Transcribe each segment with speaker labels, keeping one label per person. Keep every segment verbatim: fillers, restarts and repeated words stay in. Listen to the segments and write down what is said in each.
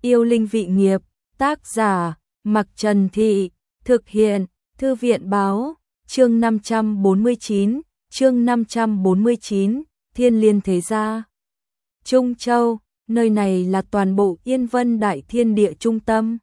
Speaker 1: Yêu linh vị nghiệp, tác giả, Mặc Trần Thị, thực hiện, Thư viện báo, chương năm trăm bốn mươi chín, chương năm trăm bốn mươi chín, Thiên Liên Thế Gia. Trung Châu, nơi này là toàn bộ Yên Vân Đại Thiên Địa trung tâm,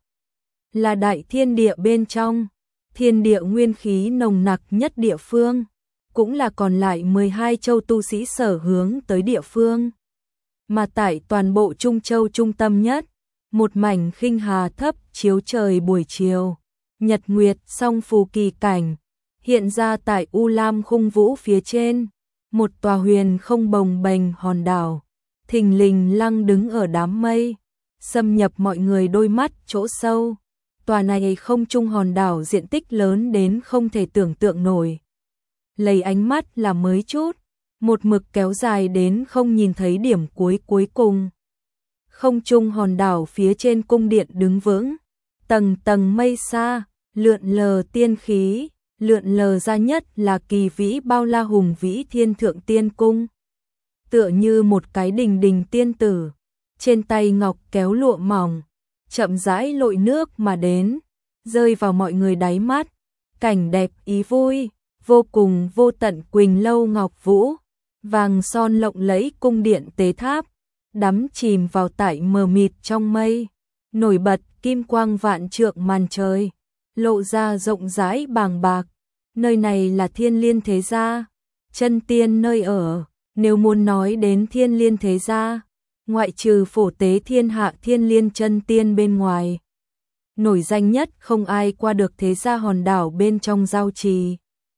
Speaker 1: là đại thiên địa bên trong, thiên địa nguyên khí nồng nặc nhất địa phương, cũng là còn lại mười hai châu tu sĩ sở hướng tới địa phương. Mà tại toàn bộ Trung Châu trung tâm nhất, một mảnh khinh hà thấp chiếu trời buổi chiều, nhật nguyệt song phù kỳ cảnh, hiện ra tại U Lam khung vũ phía trên, một tòa huyền không bồng bềnh hòn đảo, thình lình lăng đứng ở đám mây, xâm nhập mọi người đôi mắt chỗ sâu. Tòa này không trung hòn đảo diện tích lớn đến không thể tưởng tượng nổi. Lấy ánh mắt là mới chút, một mực kéo dài đến không nhìn thấy điểm cuối cuối cùng. Không trung hòn đảo phía trên cung điện đứng vững, tầng tầng mây xa, lượn lờ tiên khí, lượn lờ ra nhất là kỳ vĩ bao la hùng vĩ thiên thượng tiên cung. Tựa như một cái đình đình tiên tử, trên tay ngọc kéo lụa mỏng, chậm rãi lội nước mà đến, rơi vào mọi người đáy mắt, cảnh đẹp ý vui, vô cùng vô tận Quỳnh Lâu Ngọc Vũ, vàng son lộng lẫy cung điện tế tháp, đắm chìm vào tại mờ mịt trong mây, nổi bật kim quang vạn trượng màn trời, lộ ra rộng rãi bàng bạc. Nơi này là Thiên Liên Thế Gia, chân tiên nơi ở. Nếu muốn nói đến Thiên Liên Thế Gia, ngoại trừ phổ tế thiên hạ Thiên Liên chân tiên bên ngoài, nổi danh nhất không ai qua được thế gia hòn đảo bên trong giao trì.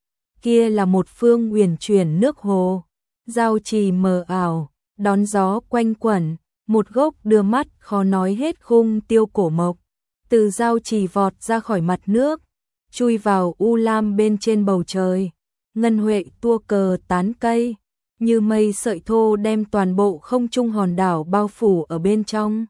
Speaker 1: Kia là một phương uyển chuyển nước hồ, giao trì mờ ảo, đón gió quanh quẩn, một gốc đưa mắt khó nói hết khung tiêu cổ mộc, từ giao trì vọt ra khỏi mặt nước, chui vào u lam bên trên bầu trời, ngân huệ tua cờ tán cây, như mây sợi thô đem toàn bộ không trung hòn đảo bao phủ ở bên trong.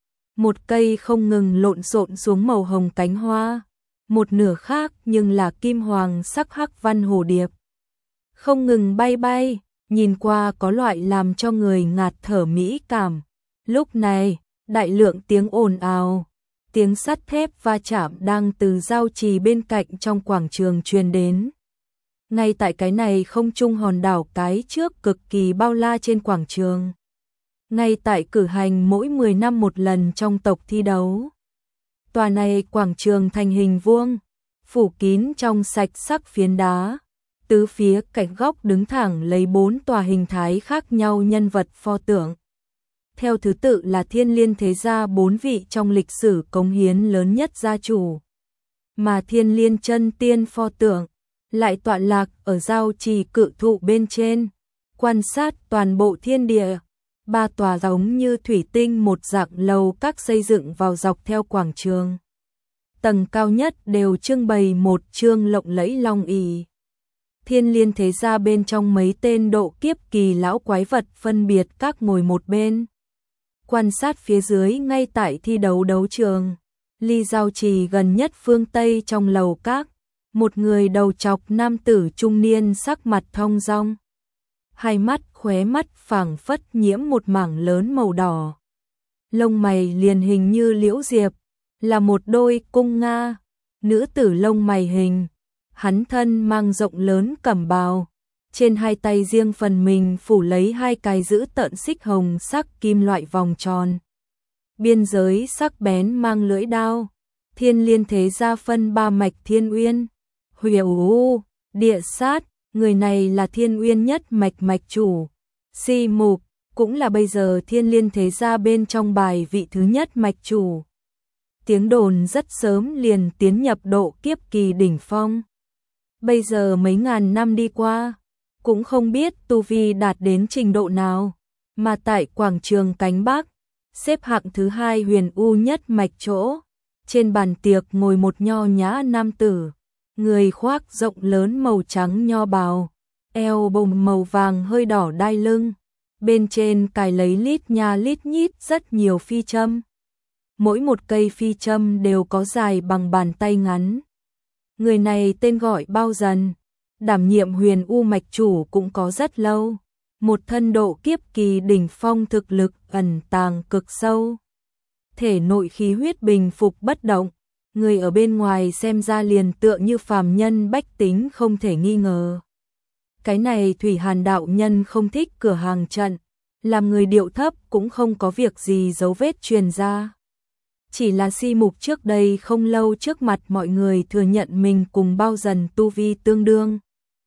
Speaker 1: Một cây không ngừng lộn xộn xuống màu hồng cánh hoa, một nửa khác nhưng là kim hoàng sắc hắc văn hồ điệp, không ngừng bay bay, nhìn qua có loại làm cho người ngạt thở mỹ cảm. Lúc này, đại lượng tiếng ồn ào, tiếng sắt thép va chạm đang từ giao trì bên cạnh trong quảng trường truyền đến. Ngay tại cái này không trung hòn đảo cái trước cực kỳ bao la trên quảng trường, ngay tại cử hành mỗi mười năm một lần trong tộc thi đấu. Tòa này quảng trường thành hình vuông, phủ kín trong sạch sắc phiến đá, tứ phía cạnh góc đứng thẳng lấy bốn tòa hình thái khác nhau nhân vật pho tượng. Theo thứ tự là Thiên Liên Thế Gia bốn vị trong lịch sử cống hiến lớn nhất gia chủ, mà Thiên Liên chân tiên pho tượng lại tọa lạc ở giao trì cự thụ bên trên, quan sát toàn bộ thiên địa. Ba tòa giống như thủy tinh một dạng lầu các xây dựng vào dọc theo quảng trường. Tầng cao nhất đều trưng bày một chương lộng lẫy long ỷ. Thiên Liên Thế Gia bên trong mấy tên độ kiếp kỳ lão quái vật phân biệt các ngồi một bên. Quan sát phía dưới ngay tại thi đấu đấu trường, ly giao trì gần nhất phương Tây trong lầu các, một người đầu trọc nam tử trung niên sắc mặt thong dong. Hai mắt khóe mắt phảng phất nhiễm một mảng lớn màu đỏ. Lông mày liền hình như liễu diệp, là một đôi cung nga, nữ tử lông mày hình. Hắn thân mang rộng lớn cẩm bào, trên hai tay riêng phần mình phủ lấy hai cái giữ tợn xích hồng sắc kim loại vòng tròn. Biên giới sắc bén mang lưỡi đao. Thiên Liên Thế Gia phân ba mạch Thiên Uyên, Huyền U, Địa Sát. Người này là Thiên Uyên nhất mạch mạch chủ, Si Mục, cũng là bây giờ Thiên Liên Thế Gia bên trong bài vị thứ nhất mạch chủ. Tiếng đồn rất sớm liền tiến nhập độ kiếp kỳ đỉnh phong. Bây giờ mấy ngàn năm đi qua, cũng không biết tu vi đạt đến trình độ nào, mà tại quảng trường cánh Bắc, xếp hạng thứ hai Huyền U nhất mạch chỗ, trên bàn tiệc ngồi một nho nhã nam tử. Người khoác rộng lớn màu trắng nho bào, eo bồng màu vàng hơi đỏ đai lưng, bên trên cài lấy lít nha lít nhít rất nhiều phi châm. Mỗi một cây phi châm đều có dài bằng bàn tay ngắn. Người này tên gọi Bao Dần, đảm nhiệm Huyền U mạch chủ cũng có rất lâu, một thân độ kiếp kỳ đỉnh phong thực lực ẩn tàng cực sâu. thể nội khí huyết bình phục bất động, người ở bên ngoài xem ra liền tựa như phàm nhân bách tính không thể nghi ngờ. Cái này Thủy Hàn đạo nhân không thích cửa hàng trận, làm người điệu thấp cũng không có việc gì dấu vết truyền ra. Chỉ là Si Mục trước đây không lâu trước mặt mọi người thừa nhận mình cùng Bao Dần tu vi tương đương,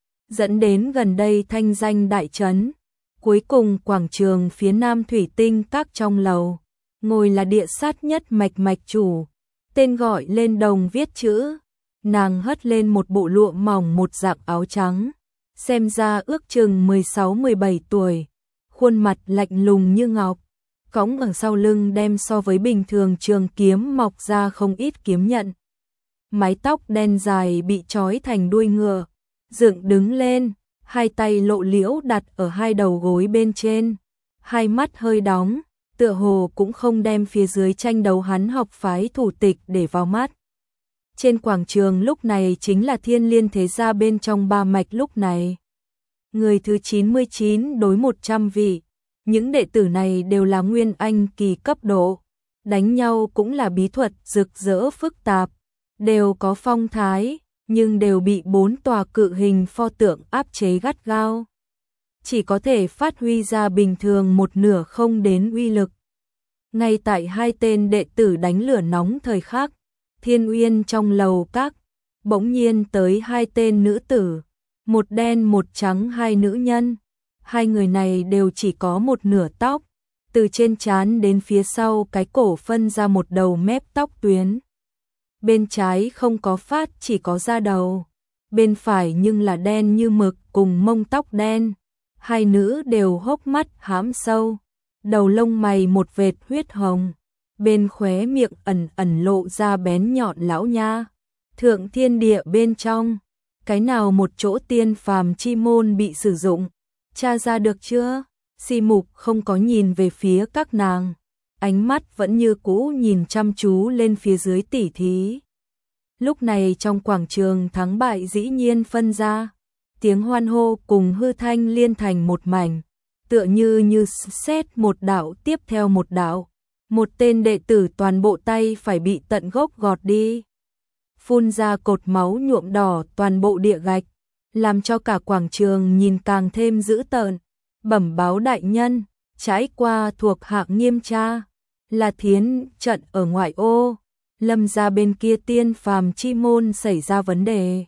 Speaker 1: dẫn đến gần đây thanh danh đại chấn. Cuối cùng quảng trường phía nam thủy tinh các trong lầu, ngồi là địa sát nhất mạch mạch chủ, tên gọi lên đồng viết chữ, nàng hất lên một bộ lụa mỏng một dạng áo trắng, xem ra ước chừng mười sáu mười bảy tuổi, khuôn mặt lạnh lùng như ngọc, cõng ở sau lưng đem so với bình thường trường kiếm mọc ra không ít kiếm nhận. Mái tóc đen dài bị trói thành đuôi ngựa, dựng đứng lên, hai tay lộ liễu đặt ở hai đầu gối bên trên, hai mắt hơi đóng, tựa hồ cũng không đem phía dưới tranh đấu hắn học phái thủ tịch để vào mắt. Trên quảng trường lúc này chính là Thiên Liên thế gia bên trong ba mạch lúc này. Người thứ chín mươi chín đối một trăm vị, những đệ tử này đều là nguyên anh kỳ cấp độ, đánh nhau cũng là bí thuật rực rỡ phức tạp, đều có phong thái, nhưng đều bị bốn tòa cự hình pho tượng áp chế gắt gao. Chỉ có thể phát huy ra bình thường một nửa không đến uy lực. Ngay tại hai tên đệ tử đánh lửa nóng thời khắc, Thiên Uyên trong lầu các, bỗng nhiên tới hai tên nữ tử, một đen một trắng hai nữ nhân. Hai người này đều chỉ có một nửa tóc, từ trên trán đến phía sau cái cổ phân ra một đầu mép tóc tuyến. Bên trái không có phát, chỉ có da đầu, bên phải nhưng là đen như mực cùng mông tóc đen. Hai nữ đều hốc mắt hãm sâu, đầu lông mày một vệt huyết hồng, bên khóe miệng ẩn ẩn lộ ra bén nhọn lão nha. Thượng thiên địa bên trong, cái nào một chỗ tiên phàm chi môn bị sử dụng, tra ra được chưa? Si Mục không có nhìn về phía các nàng, ánh mắt vẫn như cũ nhìn chăm chú lên phía dưới tỉ thí. Lúc này trong quảng trường thắng bại dĩ nhiên phân ra, tiếng hoan hô cùng hư thanh liên thành một mảnh, tựa như như xét một đạo tiếp theo một đạo, một tên đệ tử toàn bộ tay phải bị tận gốc gọt đi, phun ra cột máu nhuộm đỏ toàn bộ địa gạch, làm cho cả quảng trường nhìn càng thêm dữ tợn. Bẩm báo đại nhân, trải qua thuộc hạng nghiêm tra, là thiến trận ở ngoại ô, Lâm gia bên kia tiên phàm chi môn xảy ra vấn đề.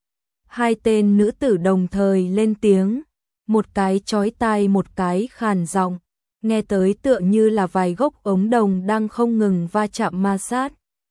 Speaker 1: Hai tên nữ tử đồng thời lên tiếng, một cái chói tai một cái khàn giọng, nghe tới tựa như là vài gốc ống đồng đang không ngừng va chạm ma sát,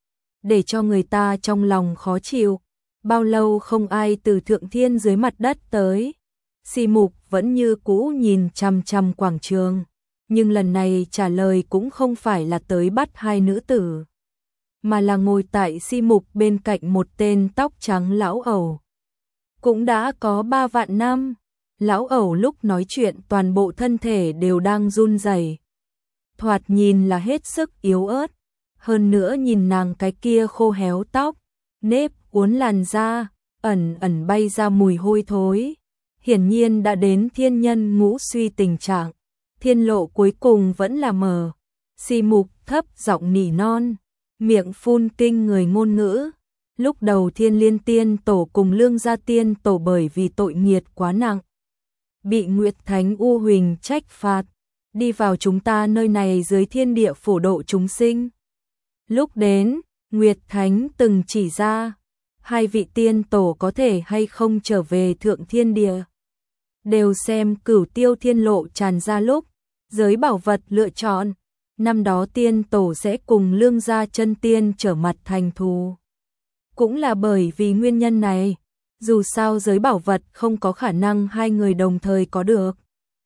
Speaker 1: để cho người ta trong lòng khó chịu. Bao lâu không ai từ thượng thiên dưới mặt đất tới. Si Mục vẫn như cũ nhìn chằm chằm quảng trường, nhưng lần này trả lời cũng không phải là tới bắt hai nữ tử, mà là ngồi tại Si Mục bên cạnh một tên tóc trắng lão ẩu. Cũng đã có ba vạn năm, lão ẩu lúc nói chuyện toàn bộ thân thể đều đang run rẩy, thoạt nhìn là hết sức yếu ớt, hơn nữa nhìn nàng cái kia khô héo tóc, nếp uốn làn da, ẩn ẩn bay ra mùi hôi thối, hiển nhiên đã đến thiên nhân ngũ suy tình trạng. Thiên lộ cuối cùng vẫn là mờ. Si Mục thấp giọng nỉ non, miệng phun kinh người ngôn ngữ. Lúc đầu Thiên Liên Tiên Tổ cùng Lương Gia Tiên Tổ bởi vì tội nghiệt quá nặng, bị Nguyệt Thánh U Huỳnh trách phạt, đi vào chúng ta nơi này dưới thiên địa phổ độ chúng sinh. Lúc đến, Nguyệt Thánh từng chỉ ra, hai vị tiên tổ có thể hay không trở về thượng thiên địa, đều xem Cửu Tiêu Thiên Lộ tràn ra lúc, giới bảo vật lựa chọn, năm đó tiên tổ sẽ cùng Lương Gia chân tiên trở mặt thành thù. Cũng là bởi vì nguyên nhân này, dù sao giới bảo vật không có khả năng hai người đồng thời có được.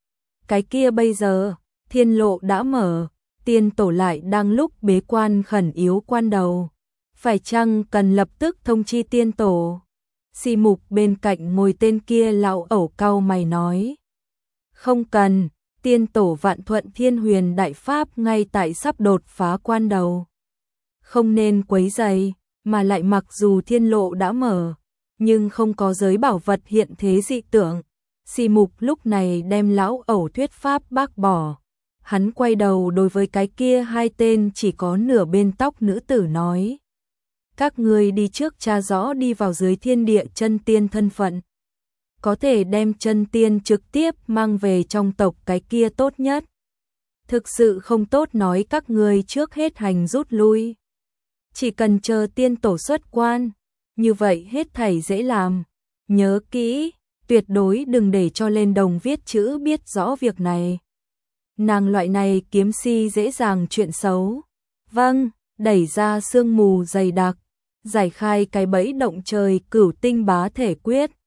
Speaker 1: Cái kia bây giờ, thiên lộ đã mở, tiên tổ lại đang lúc bế quan khẩn yếu quan đầu. Phải chăng cần lập tức thông chi tiên tổ? Si Mục bên cạnh ngồi tên kia lão ẩu cau mày nói. Không cần, tiên tổ vạn thuận thiên huyền đại pháp ngay tại sắp đột phá quan đầu. Không nên quấy rầy, mà lại mặc dù thiên lộ đã mở, nhưng không có giới bảo vật hiện thế dị tượng. Si Mục lúc này đem lão ẩu thuyết pháp bác bỏ. hắn quay đầu đối với cái kia hai tên chỉ có nửa bên tóc nữ tử nói. Các ngươi đi trước tra rõ đi vào dưới thiên địa chân tiên thân phận. Có thể đem chân tiên trực tiếp mang về trong tộc cái kia tốt nhất. Thực sự không tốt nói các ngươi trước hết hành rút lui. Chỉ cần chờ tiên tổ xuất quan, như vậy hết thảy dễ làm. Nhớ kỹ, tuyệt đối đừng để cho lên đồng viết chữ biết rõ việc này. Nàng loại này kiếm si dễ dàng chuyện xấu. Vâng, đẩy ra sương mù dày đặc, giải khai cái bẫy động trời cửu tinh bá thể quyết.